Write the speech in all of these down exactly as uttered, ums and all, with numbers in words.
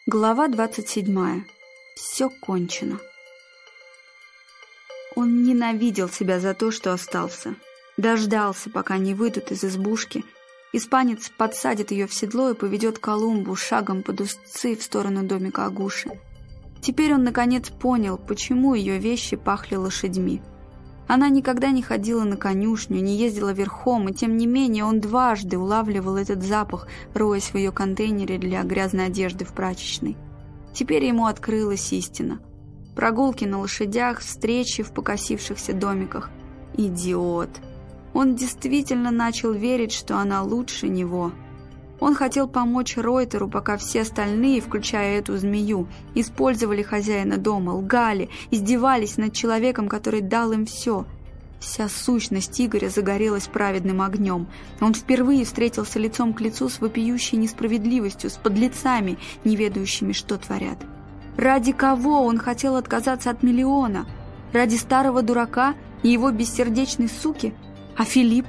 Глава двадцать седьмая. Все кончено. Он ненавидел себя за то, что остался. Дождался, пока не выйдут из избушки. Испанец подсадит ее в седло и поведет Колумбу шагом под узцы в сторону домика Агуши. Теперь он наконец понял, почему ее вещи пахли лошадьми. Она никогда не ходила на конюшню, не ездила верхом, и тем не менее он дважды улавливал этот запах, роясь в ее контейнере для грязной одежды в прачечной. Теперь ему открылась истина. Прогулки на лошадях, встречи в покосившихся домиках. Идиот! Он действительно начал верить, что она лучше него. Он хотел помочь Ройтеру, пока все остальные, включая эту змею, использовали хозяина дома, лгали, издевались над человеком, который дал им все. Вся сущность Игоря загорелась праведным огнем. Он впервые встретился лицом к лицу с вопиющей несправедливостью, с подлецами, не ведающими, что творят. Ради кого он хотел отказаться от миллиона? Ради старого дурака и его бессердечной суки? А Филипп?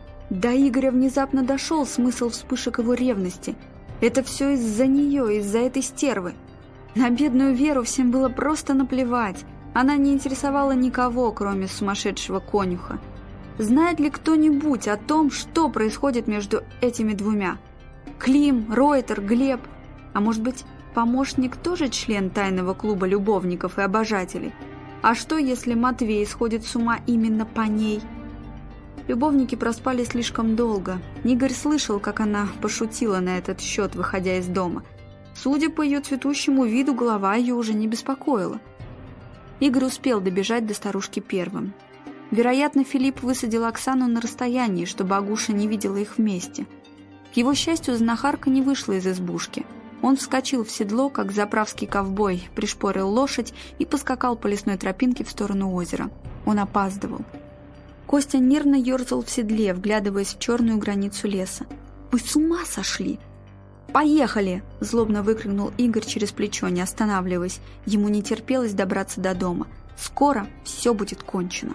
До Игоря внезапно дошел смысл вспышек его ревности. Это все из-за нее, из-за этой стервы. На бедную Веру всем было просто наплевать. Она не интересовала никого, кроме сумасшедшего конюха. Знает ли кто-нибудь о том, что происходит между этими двумя? Клим, Ройтер, Глеб? А может быть, помощник тоже член тайного клуба любовников и обожателей? А что, если Матвей сходит с ума именно по ней? Любовники проспали слишком долго. Игорь слышал, как она пошутила на этот счет, выходя из дома. Судя по ее цветущему виду, голова ее уже не беспокоила. Игорь успел добежать до старушки первым. Вероятно, Филипп высадил Оксану на расстоянии, чтобы Агуша не видела их вместе. К его счастью, знахарка не вышла из избушки. Он вскочил в седло, как заправский ковбой, пришпорил лошадь и поскакал по лесной тропинке в сторону озера. Он опаздывал. Костя нервно ерзал в седле, вглядываясь в черную границу леса. «Вы с ума сошли!» «Поехали!» – злобно выкрикнул Игорь через плечо, не останавливаясь. Ему не терпелось добраться до дома. Скоро все будет кончено.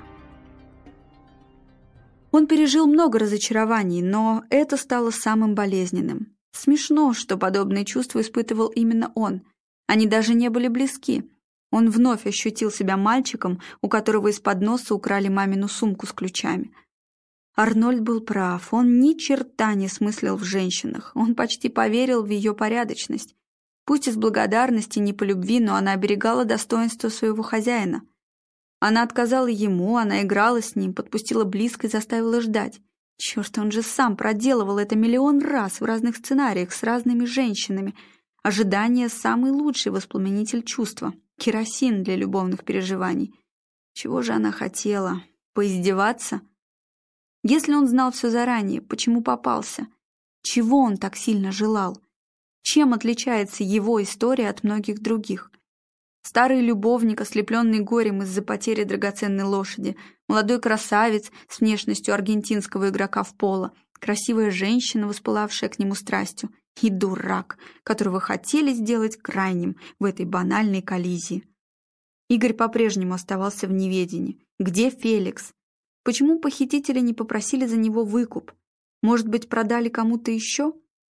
Он пережил много разочарований, но это стало самым болезненным. Смешно, что подобные чувства испытывал именно он. Они даже не были близки. Он вновь ощутил себя мальчиком, у которого из-под носа украли мамину сумку с ключами. Арнольд был прав, он ни черта не смыслил в женщинах, он почти поверил в ее порядочность. Пусть из благодарности, не по любви, но она оберегала достоинство своего хозяина. Она отказала ему, она играла с ним, подпустила близко и заставила ждать. Черт, он же сам проделывал это миллион раз в разных сценариях с разными женщинами. Ожидание – самый лучший воспламенитель чувства. Керосин для любовных переживаний. Чего же она хотела? Поиздеваться? Если он знал все заранее, почему попался? Чего он так сильно желал? Чем отличается его история от многих других? Старый любовник, ослепленный горем из-за потери драгоценной лошади, молодой красавец с внешностью аргентинского игрока в поло, красивая женщина, воспылавшая к нему страстью, и дурак, которого хотели сделать крайним в этой банальной коллизии. Игорь по-прежнему оставался в неведении. Где Феликс? Почему похитители не попросили за него выкуп? Может быть, продали кому-то еще?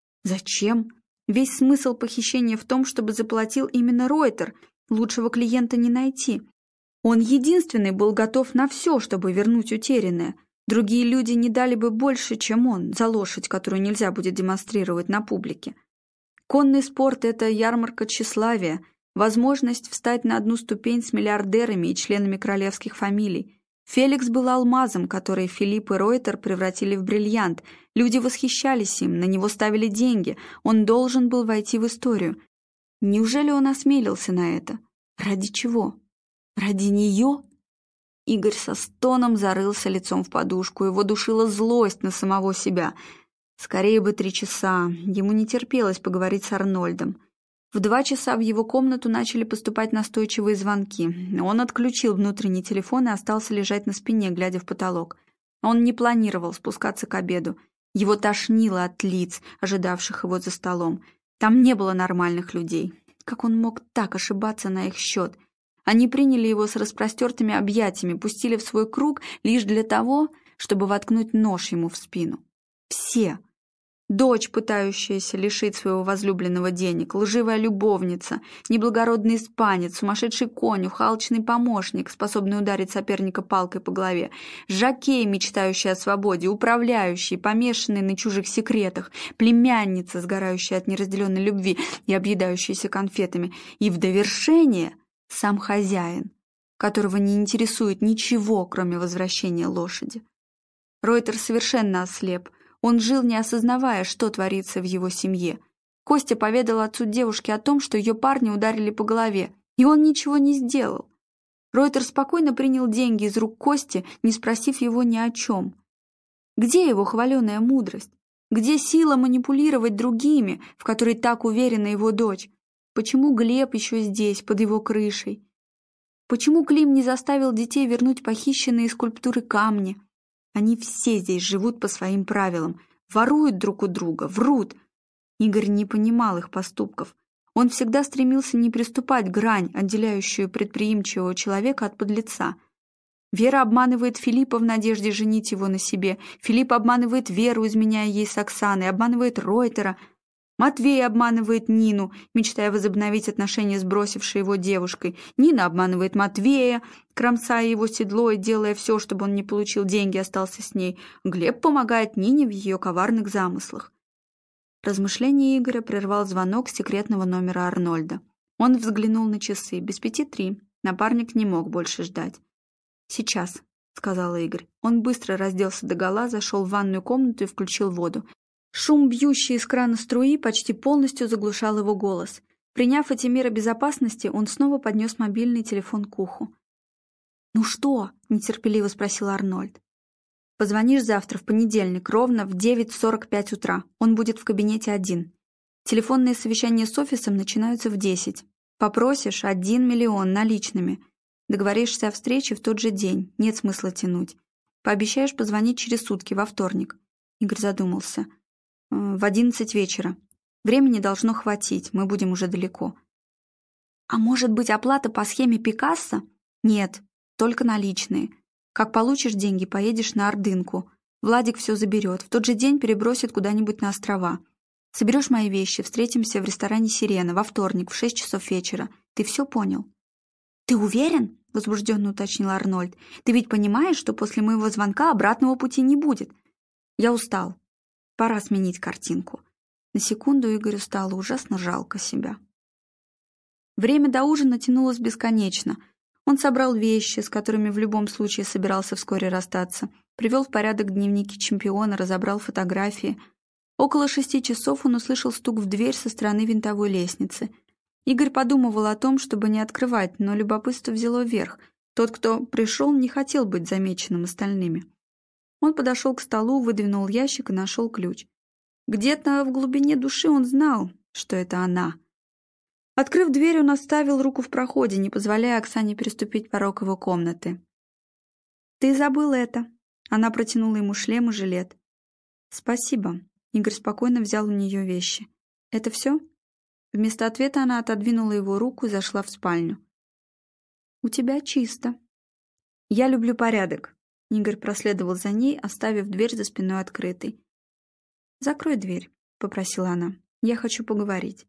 Зачем? Весь смысл похищения в том, чтобы заплатил именно Ройтер. Лучшего клиента не найти. Он единственный был готов на все, чтобы вернуть утерянное. Другие люди не дали бы больше, чем он, за лошадь, которую нельзя будет демонстрировать на публике. Конный спорт – это ярмарка тщеславия, возможность встать на одну ступень с миллиардерами и членами королевских фамилий. Феликс был алмазом, который Филипп и Ройтер превратили в бриллиант. Люди восхищались им, на него ставили деньги. Он должен был войти в историю. Неужели он осмелился на это? Ради чего? Ради нее? Игорь со стоном зарылся лицом в подушку. Его душила злость на самого себя. Скорее бы три часа. Ему не терпелось поговорить с Арнольдом. В два часа в его комнату начали поступать настойчивые звонки. Он отключил внутренний телефон и остался лежать на спине, глядя в потолок. Он не планировал спускаться к обеду. Его тошнило от лиц, ожидавших его за столом. Там не было нормальных людей. Как он мог так ошибаться на их счет? Они приняли его с распростертыми объятиями, пустили в свой круг лишь для того, чтобы воткнуть нож ему в спину. Все. Дочь, пытающаяся лишить своего возлюбленного денег, лживая любовница, неблагородный испанец, сумасшедший конюх, алчный помощник, способный ударить соперника палкой по голове, жокей, мечтающий о свободе, управляющий, помешанный на чужих секретах, племянница, сгорающая от неразделенной любви и объедающаяся конфетами, и в довершение сам хозяин, которого не интересует ничего, кроме возвращения лошади. Ройтер совершенно ослеп. Он жил, не осознавая, что творится в его семье. Костя поведал отцу девушки о том, что ее парня ударили по голове, и он ничего не сделал. Ройтер спокойно принял деньги из рук Кости, не спросив его ни о чем. Где его хваленая мудрость? Где сила манипулировать другими, в которой так уверена его дочь? Почему Глеб еще здесь, под его крышей? Почему Клим не заставил детей вернуть похищенные скульптуры камни? Они все здесь живут по своим правилам, воруют друг у друга, врут. Игорь не понимал их поступков. Он всегда стремился не приступать грань, отделяющую предприимчивого человека от подлеца. Вера обманывает Филиппа в надежде женить его на себе. Филипп обманывает Веру, изменяя ей с Оксаной, обманывает Ройтера. Матвей обманывает Нину, мечтая возобновить отношения с бросившей его девушкой. Нина обманывает Матвея, кромсая его седло и делая все, чтобы он не получил деньги и остался с ней. Глеб помогает Нине в ее коварных замыслах. Размышление Игоря прервал звонок секретного номера Арнольда. Он взглянул на часы. Без пяти три. Напарник не мог больше ждать. «Сейчас», — сказал Игорь. Он быстро разделся догола, зашел в ванную комнату и включил воду. Шум, бьющий из крана струи, почти полностью заглушал его голос. Приняв эти меры безопасности, он снова поднес мобильный телефон к уху. «Ну что?» — нетерпеливо спросил Арнольд. «Позвонишь завтра, в понедельник, ровно в девять сорок пять утра. Он будет в кабинете один. Телефонные совещания с офисом начинаются в десять. Попросишь один миллион наличными. Договоришься о встрече в тот же день. Нет смысла тянуть. Пообещаешь позвонить через сутки, во вторник». Игорь задумался. «В одиннадцать вечера. Времени должно хватить, мы будем уже далеко». «А может быть, оплата по схеме Пикассо?» «Нет, только наличные. Как получишь деньги, поедешь на Ордынку. Владик все заберет, в тот же день перебросит куда-нибудь на острова. Соберешь мои вещи, встретимся в ресторане «Сирена» во вторник в шесть часов вечера. Ты все понял?» «Ты уверен?» — возбужденно уточнил Арнольд. «Ты ведь понимаешь, что после моего звонка обратного пути не будет?» «Я устал. Пора сменить картинку». На секунду Игорю стало ужасно жалко себя. Время до ужина тянулось бесконечно. Он собрал вещи, с которыми в любом случае собирался вскоре расстаться, привел в порядок дневники чемпиона, разобрал фотографии. Около шести часов он услышал стук в дверь со стороны винтовой лестницы. Игорь подумывал о том, чтобы не открывать, но любопытство взяло верх. Тот, кто пришел, не хотел быть замеченным остальными. Он подошел к столу, выдвинул ящик и нашел ключ. Где-то в глубине души он знал, что это она. Открыв дверь, он оставил руку в проходе, не позволяя Оксане переступить порог его комнаты. «Ты забыл это». Она протянула ему шлем и жилет. «Спасибо». Игорь спокойно взял у нее вещи. «Это все?» Вместо ответа она отодвинула его руку и зашла в спальню. «У тебя чисто». «Я люблю порядок». Игорь проследовал за ней, оставив дверь за спиной открытой. «Закрой дверь», — попросила она. «Я хочу поговорить».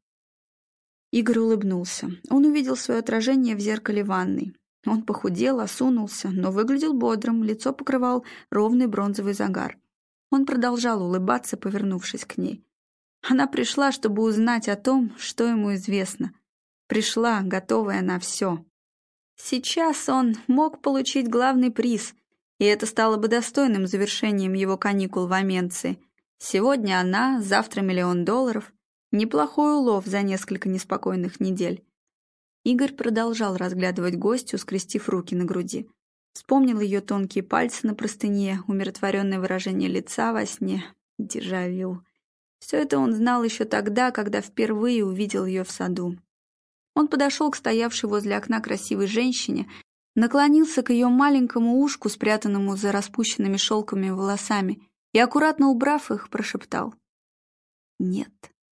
Игорь улыбнулся. Он увидел свое отражение в зеркале ванной. Он похудел, осунулся, но выглядел бодрым, лицо покрывал ровный бронзовый загар. Он продолжал улыбаться, повернувшись к ней. Она пришла, чтобы узнать о том, что ему известно. Пришла, готовая на все. Сейчас он мог получить главный приз, и это стало бы достойным завершением его каникул в Аменции. Сегодня она, завтра миллион долларов. Неплохой улов за несколько неспокойных недель. Игорь продолжал разглядывать гостью, скрестив руки на груди. Вспомнил ее тонкие пальцы на простыне, умиротворенное выражение лица во сне. Дежавю. Все это он знал еще тогда, когда впервые увидел ее в саду. Он подошел к стоявшей возле окна красивой женщине, наклонился к ее маленькому ушку, спрятанному за распущенными шелковыми волосами, и, аккуратно убрав их, прошептал: «Нет».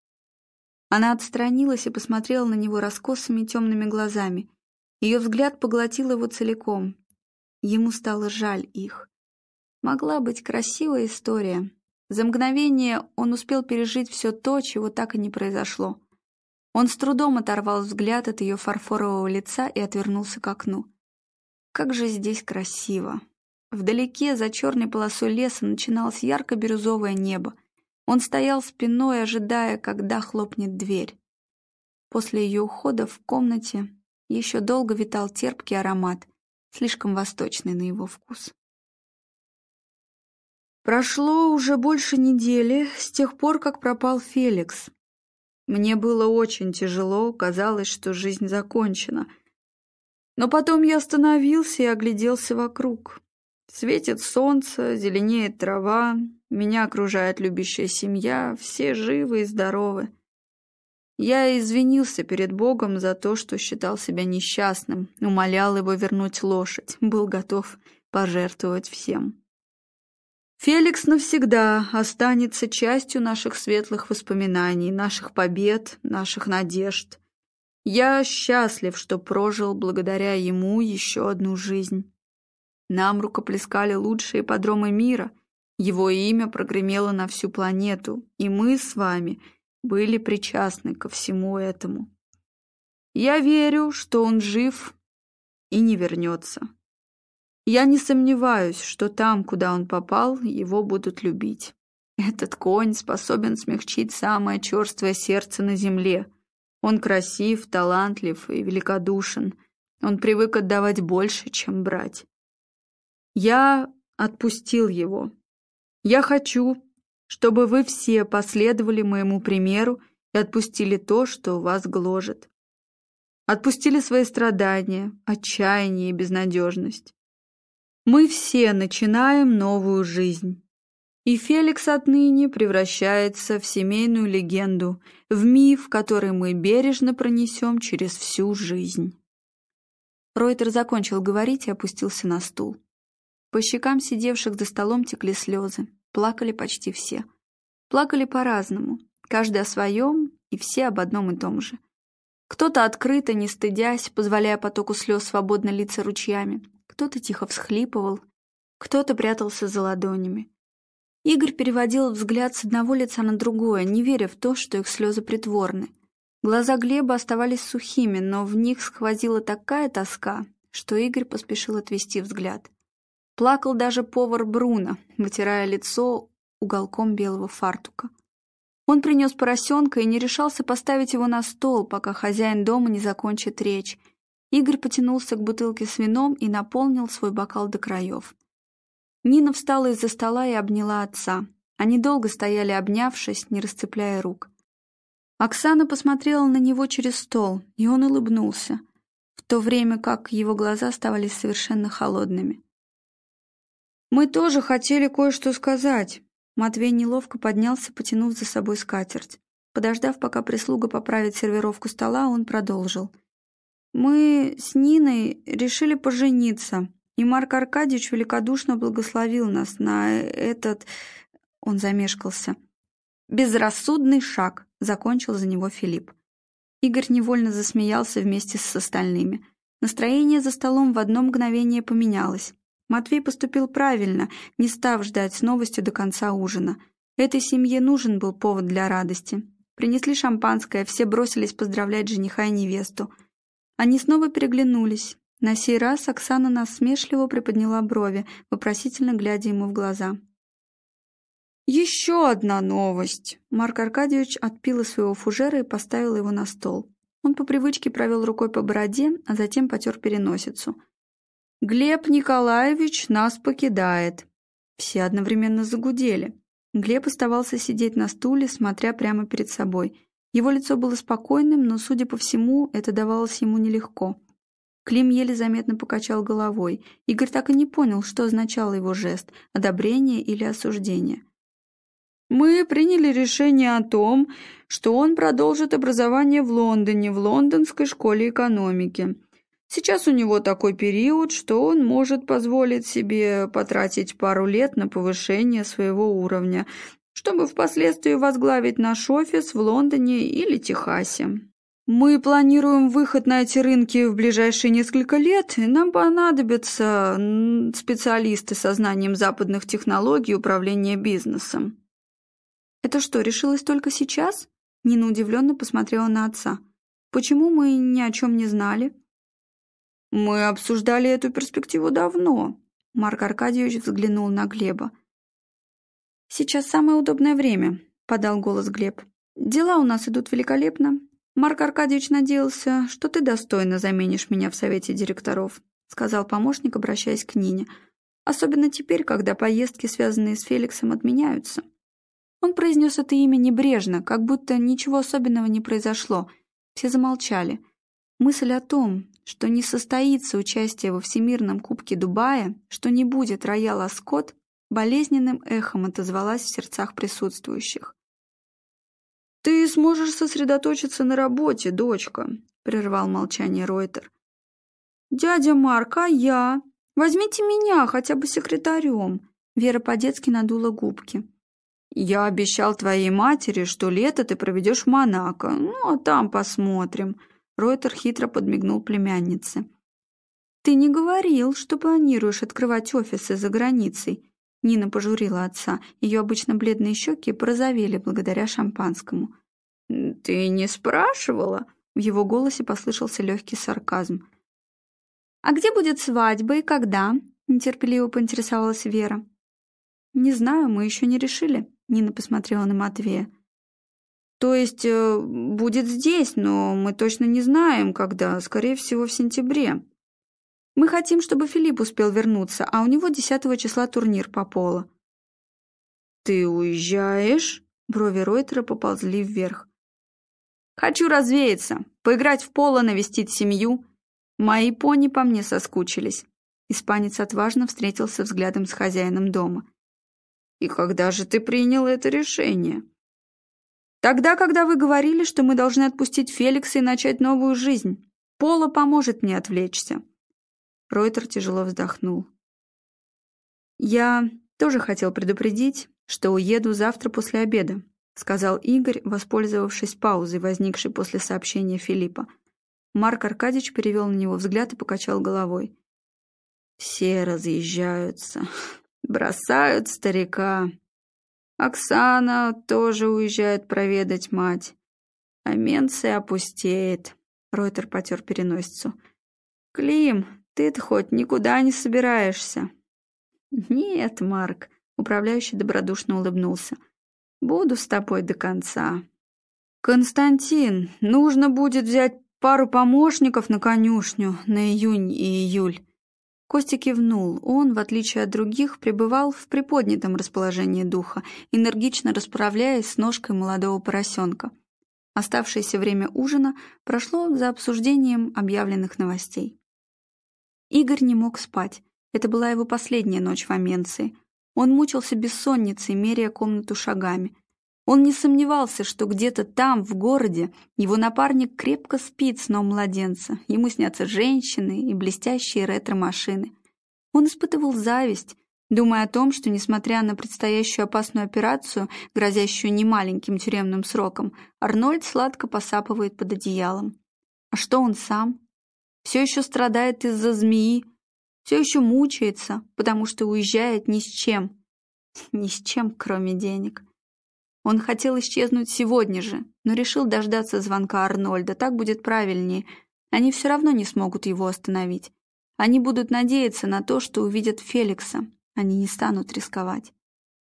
Она отстранилась и посмотрела на него раскосыми темными глазами. Ее взгляд поглотил его целиком. Ему стало жаль их. Могла быть красивая история, За мгновение он успел пережить все то, чего так и не произошло. Он с трудом оторвал взгляд от ее фарфорового лица и отвернулся к окну. Как же здесь красиво! Вдалеке, за черной полосой леса, начиналось ярко-бирюзовое небо. Он стоял спиной, ожидая, когда хлопнет дверь. После ее ухода в комнате еще долго витал терпкий аромат, слишком восточный на его вкус. Прошло уже больше недели с тех пор, как пропал Феликс. Мне было очень тяжело, казалось, что жизнь закончена. Но потом я остановился и огляделся вокруг. Светит солнце, зеленеет трава, меня окружает любящая семья, все живы и здоровы. Я извинился перед Богом за то, что считал себя несчастным, умолял его вернуть лошадь, был готов пожертвовать всем. Феликс навсегда останется частью наших светлых воспоминаний, наших побед, наших надежд. Я счастлив, что прожил благодаря ему еще одну жизнь. Нам рукоплескали лучшие ипподромы мира, его имя прогремело на всю планету, и мы с вами были причастны ко всему этому. Я верю, что он жив и не вернется. Я не сомневаюсь, что там, куда он попал, его будут любить. Этот конь способен смягчить самое черствое сердце на земле. Он красив, талантлив и великодушен. Он привык отдавать больше, чем брать. Я отпустил его. Я хочу, чтобы вы все последовали моему примеру и отпустили то, что вас гложет. Отпустили свои страдания, отчаяние и безнадежность. Мы все начинаем новую жизнь. И Феликс отныне превращается в семейную легенду, в миф, который мы бережно пронесем через всю жизнь. Ройтер закончил говорить и опустился на стул. По щекам сидевших за столом текли слезы. Плакали почти все. Плакали по-разному, каждый о своем и все об одном и том же. Кто-то открыто, не стыдясь, позволяя потоку слез свободно литься ручьями. Кто-то тихо всхлипывал, кто-то прятался за ладонями. Игорь переводил взгляд с одного лица на другое, не веря в то, что их слезы притворны. Глаза Глеба оставались сухими, но в них сквозила такая тоска, что Игорь поспешил отвести взгляд. Плакал даже повар Бруно, вытирая лицо уголком белого фартука. Он принес поросенка и не решался поставить его на стол, пока хозяин дома не закончит речь. Игорь потянулся к бутылке с вином и наполнил свой бокал до краев. Нина встала из-за стола и обняла отца. Они долго стояли, обнявшись, не расцепляя рук. Оксана посмотрела на него через стол, и он улыбнулся, в то время как его глаза оставались совершенно холодными. «Мы тоже хотели кое-что сказать». Матвей неловко поднялся, потянув за собой скатерть. Подождав, пока прислуга поправит сервировку стола, он продолжил. «Мы с Ниной решили пожениться, и Марк Аркадьевич великодушно благословил нас на этот...» Он замешкался. «Безрассудный шаг», — закончил за него Филипп. Игорь невольно засмеялся вместе с остальными. Настроение за столом в одно мгновение поменялось. Матвей поступил правильно, не став ждать с новостью до конца ужина. Этой семье нужен был повод для радости. Принесли шампанское, все бросились поздравлять жениха и невесту. Они снова переглянулись. На сей раз Оксана насмешливо приподняла брови, вопросительно глядя ему в глаза. «Еще одна новость!» Марк Аркадьевич отпил из своего фужера и поставил его на стол. Он по привычке провел рукой по бороде, а затем потер переносицу. «Глеб Николаевич нас покидает». Все одновременно загудели. Глеб оставался сидеть на стуле, смотря прямо перед собой. Его лицо было спокойным, но, судя по всему, это давалось ему нелегко. Клим еле заметно покачал головой. Игорь так и не понял, что означал его жест – одобрение или осуждение. «Мы приняли решение о том, что он продолжит образование в Лондоне, в Лондонской школе экономики. Сейчас у него такой период, что он может позволить себе потратить пару лет на повышение своего уровня, чтобы впоследствии возглавить наш офис в Лондоне или Техасе. Мы планируем выход на эти рынки в ближайшие несколько лет, и нам понадобятся специалисты со знанием западных технологий управления бизнесом». Это что, решилось только сейчас?» Нина удивленно посмотрела на отца. «Почему мы ни о чем не знали?» «Мы обсуждали эту перспективу давно», — Марк Аркадьевич взглянул на Глеба. «Сейчас самое удобное время», — подал голос Глеб. «Дела у нас идут великолепно. Марк Аркадьевич надеялся, что ты достойно заменишь меня в совете директоров», — сказал помощник, обращаясь к Нине. «Особенно теперь, когда поездки, связанные с Феликсом, отменяются». Он произнес это имя небрежно, как будто ничего особенного не произошло. Все замолчали. Мысль о том, что не состоится участие во Всемирном кубке Дубая, что не будет Роял Аскот, болезненным эхом отозвалась в сердцах присутствующих. «Ты сможешь сосредоточиться на работе, дочка», — прервал молчание Ройтер. «Дядя Марк, а я? Возьмите меня хотя бы секретарем», — Вера по-детски надула губки. «Я обещал твоей матери, что лето ты проведешь в Монако. Ну, а там посмотрим». Ройтер хитро подмигнул племяннице. «Ты не говорил, что планируешь открывать офисы за границей?» Нина пожурила отца. Ее обычно бледные щеки порозовели благодаря шампанскому. «Ты не спрашивала?» В его голосе послышался легкий сарказм. «А где будет свадьба и когда?» Нетерпеливо поинтересовалась Вера. «Не знаю, мы еще не решили», — Нина посмотрела на Матвея. «То есть э, будет здесь, но мы точно не знаем, когда, скорее всего, в сентябре. Мы хотим, чтобы Филипп успел вернуться, а у него десятого числа турнир по поло». «Ты уезжаешь?» Брови Ройтера поползли вверх. «Хочу развеяться, поиграть в поло, навестить семью. Мои пони по мне соскучились». Испанец отважно встретился взглядом с хозяином дома. «И когда же ты принял это решение?» «Тогда, когда вы говорили, что мы должны отпустить Феликса и начать новую жизнь. Поло поможет мне отвлечься». Ройтер тяжело вздохнул. «Я тоже хотел предупредить, что уеду завтра после обеда», сказал Игорь, воспользовавшись паузой, возникшей после сообщения Филиппа. Марк Аркадьевич перевел на него взгляд и покачал головой. «Все разъезжаются, бросают старика. Оксана тоже уезжает проведать мать. А Менция опустеет». Ройтер потер переносицу. «Клим, ты-то хоть никуда не собираешься?» «Нет, Марк», — управляющий добродушно улыбнулся. «Буду с тобой до конца». «Константин, нужно будет взять пару помощников на конюшню на июнь и июль». Костя кивнул. Он, в отличие от других, пребывал в приподнятом расположении духа, энергично расправляясь с ножкой молодого поросенка. Оставшееся время ужина прошло за обсуждением объявленных новостей. Игорь не мог спать. Это была его последняя ночь в Аменции. Он мучился бессонницей, меряя комнату шагами. Он не сомневался, что где-то там, в городе, его напарник крепко спит сном младенца. Ему снятся женщины и блестящие ретро-машины. Он испытывал зависть, думая о том, что, несмотря на предстоящую опасную операцию, грозящую немаленьким тюремным сроком, Арнольд сладко посапывает под одеялом. А что он сам? Все еще страдает из-за змеи, все еще мучается, потому что уезжает ни с чем. Ни с чем, кроме денег. Он хотел исчезнуть сегодня же, но решил дождаться звонка Арнольда, так будет правильнее. Они все равно не смогут его остановить. Они будут надеяться на то, что увидят Феликса. Они не станут рисковать.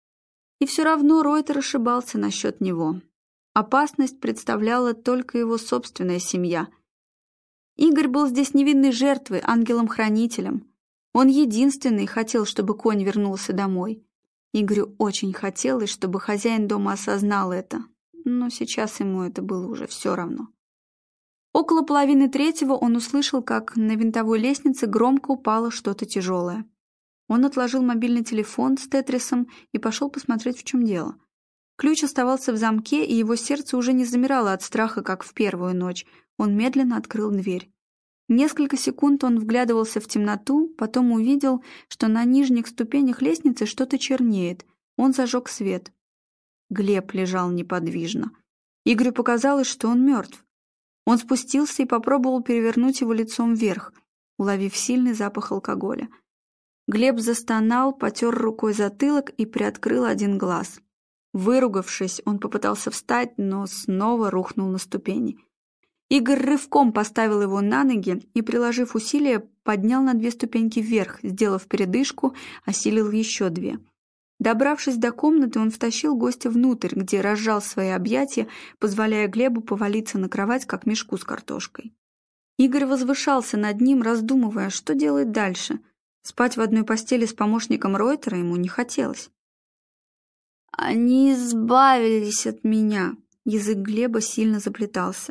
И все равно Ройтер ошибался насчет него. Опасность представляла только его собственная семья. Игорь был здесь невинной жертвой, ангелом-хранителем. Он единственный хотел, чтобы конь вернулся домой. Игорю очень хотелось, чтобы хозяин дома осознал это, но сейчас ему это было уже все равно. Около половины третьего он услышал, как на винтовой лестнице громко упало что-то тяжелое. Он отложил мобильный телефон с тетрисом и пошел посмотреть, в чем дело. Ключ оставался в замке, и его сердце уже не замирало от страха, как в первую ночь. Он медленно открыл дверь. Несколько секунд он вглядывался в темноту, потом увидел, что на нижних ступенях лестницы что-то чернеет. Он зажег свет. Глеб лежал неподвижно. Игорю показалось, что он мертв. Он спустился и попробовал перевернуть его лицом вверх, уловив сильный запах алкоголя. Глеб застонал, потер рукой затылок и приоткрыл один глаз. Выругавшись, он попытался встать, но снова рухнул на ступени. Игорь рывком поставил его на ноги и, приложив усилия, поднял на две ступеньки вверх, сделав передышку, осилил еще две. Добравшись до комнаты, он втащил гостя внутрь, где разжал свои объятия, позволяя Глебу повалиться на кровать, как мешку с картошкой. Игорь возвышался над ним, раздумывая, что делать дальше. Спать в одной постели с помощником Ройтера ему не хотелось. «Они избавились от меня», — язык Глеба сильно заплетался.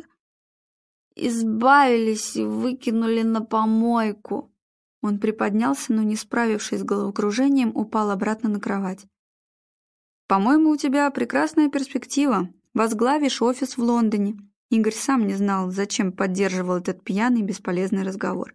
«Избавились и выкинули на помойку». Он приподнялся, но, не справившись с головокружением, упал обратно на кровать. «По-моему, у тебя прекрасная перспектива. Возглавишь офис в Лондоне». Игорь сам не знал, зачем поддерживал этот пьяный бесполезный разговор.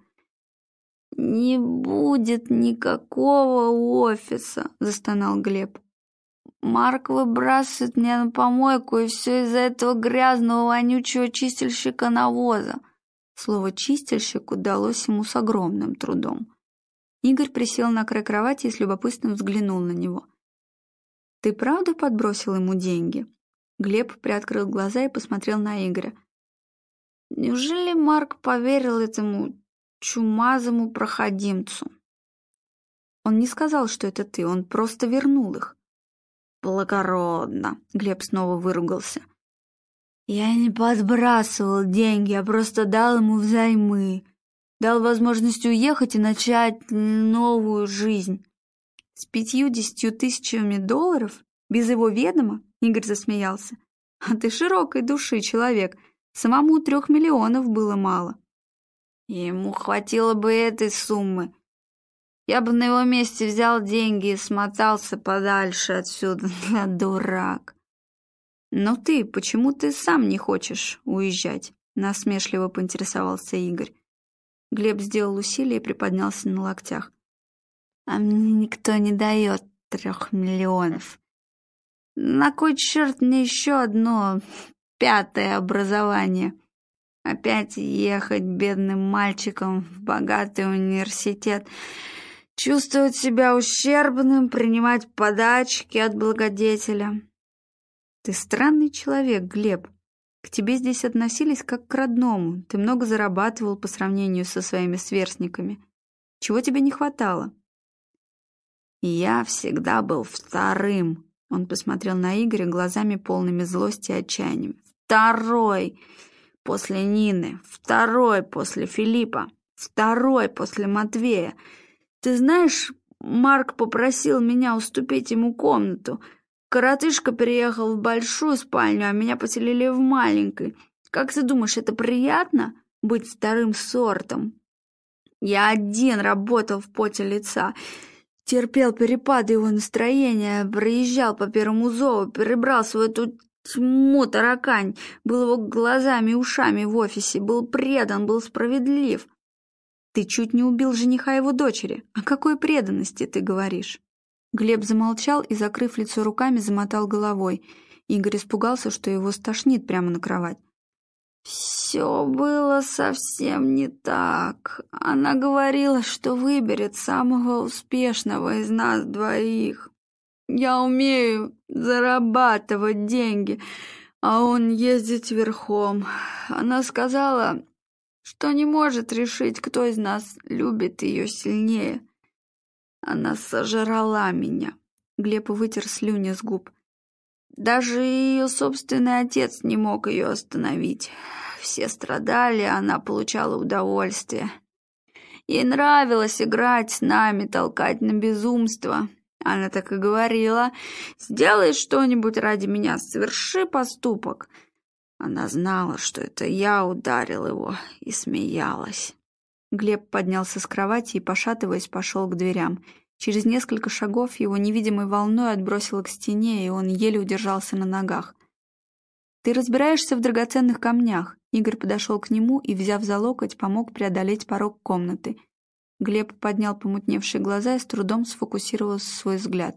«Не будет никакого офиса», — застонал Глеб. «Марк выбрасывает меня на помойку, и все из-за этого грязного, вонючего чистильщика навоза». Слово «чистильщик» удалось ему с огромным трудом. Игорь присел на край кровати и с любопытством взглянул на него. «Ты правда подбросил ему деньги?» Глеб приоткрыл глаза и посмотрел на Игоря. «Неужели Марк поверил этому чумазому проходимцу?» «Он не сказал, что это ты, он просто вернул их». «Благородно!» — Глеб снова выругался. «Я не подбрасывал деньги, я просто дал ему взаймы. Дал возможность уехать и начать новую жизнь». «С пятью-десятью тысячами долларов? Без его ведома?» — Игорь засмеялся. «А ты широкой души человек. Самому трех миллионов было мало». «Ему хватило бы этой суммы. Я бы на его месте взял деньги и смотался подальше отсюда, дурак». «Но ты, почему ты сам не хочешь уезжать?» — насмешливо поинтересовался Игорь. Глеб сделал усилие и приподнялся на локтях. «А мне никто не дает трех миллионов. На кой черт мне еще одно пятое образование? Опять ехать бедным мальчиком в богатый университет, чувствовать себя ущербным, принимать подачки от благодетеля». «Ты странный человек, Глеб. К тебе здесь относились как к родному. Ты много зарабатывал по сравнению со своими сверстниками. Чего тебе не хватало?» «Я всегда был вторым», — он посмотрел на Игоря глазами полными злости и отчаяния. «Второй после Нины, второй после Филиппа, второй после Матвея. Ты знаешь, Марк попросил меня уступить ему комнату. Коротышка переехал в большую спальню, а меня поселили в маленькой. Как ты думаешь, это приятно — быть вторым сортом? Я один работал в поте лица, терпел перепады его настроения, проезжал по Первому зову, перебрался в эту тьму таракань, был его глазами и ушами в офисе, был предан, был справедлив». «Ты чуть не убил жениха его дочери. О какой преданности ты говоришь?» Глеб замолчал и, закрыв лицо руками, замотал головой. Игорь испугался, что его стошнит прямо на кровать. «Все было совсем не так. Она говорила, что выберет самого успешного из нас двоих. Я умею зарабатывать деньги, а он ездить верхом. Она сказала, что не может решить, кто из нас любит ее сильнее. Она сожрала меня». Глеб вытер слюни с губ. «Даже ее собственный отец не мог ее остановить. Все страдали, она получала удовольствие. Ей нравилось играть с нами, толкать на безумство. Она так и говорила: сделай что-нибудь ради меня, соверши поступок». Она знала, что это я ударил его, и смеялась. Глеб поднялся с кровати и, пошатываясь, пошел к дверям. Через несколько шагов его невидимой волной отбросило к стене, и он еле удержался на ногах. «Ты разбираешься в драгоценных камнях». Игорь подошел к нему и, взяв за локоть, помог преодолеть порог комнаты. Глеб поднял помутневшие глаза и с трудом сфокусировал свой взгляд.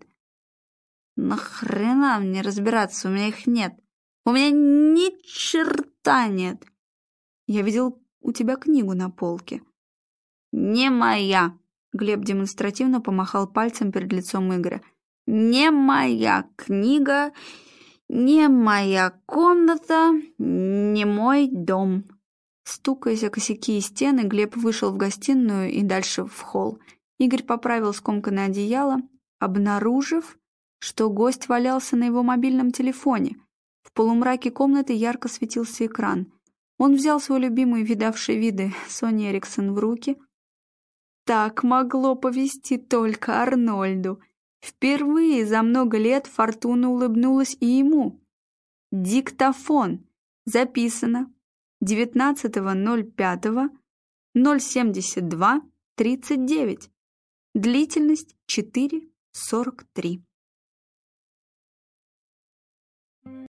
«Нахрена мне разбираться? У меня их нет. У меня ни черта нет». «Я видел у тебя книгу на полке». «Не моя!» — Глеб демонстративно помахал пальцем перед лицом Игоря. Не моя книга, не моя комната, не мой дом. Стукаясь о косяки и стены, Глеб вышел в гостиную и дальше в холл. Игорь поправил скомканное одеяло, обнаружив, что гость валялся на его мобильном телефоне. В полумраке комнаты ярко светился экран. Он взял свой любимый видавший виды Sony Ericsson в руки. Так могло повести только Арнольду. Впервые за много лет Фортуна улыбнулась и ему. Диктофон. Записано. девятнадцатого ноль пятого ноль семьдесят два тридцать девять. Длительность четыре сорок три.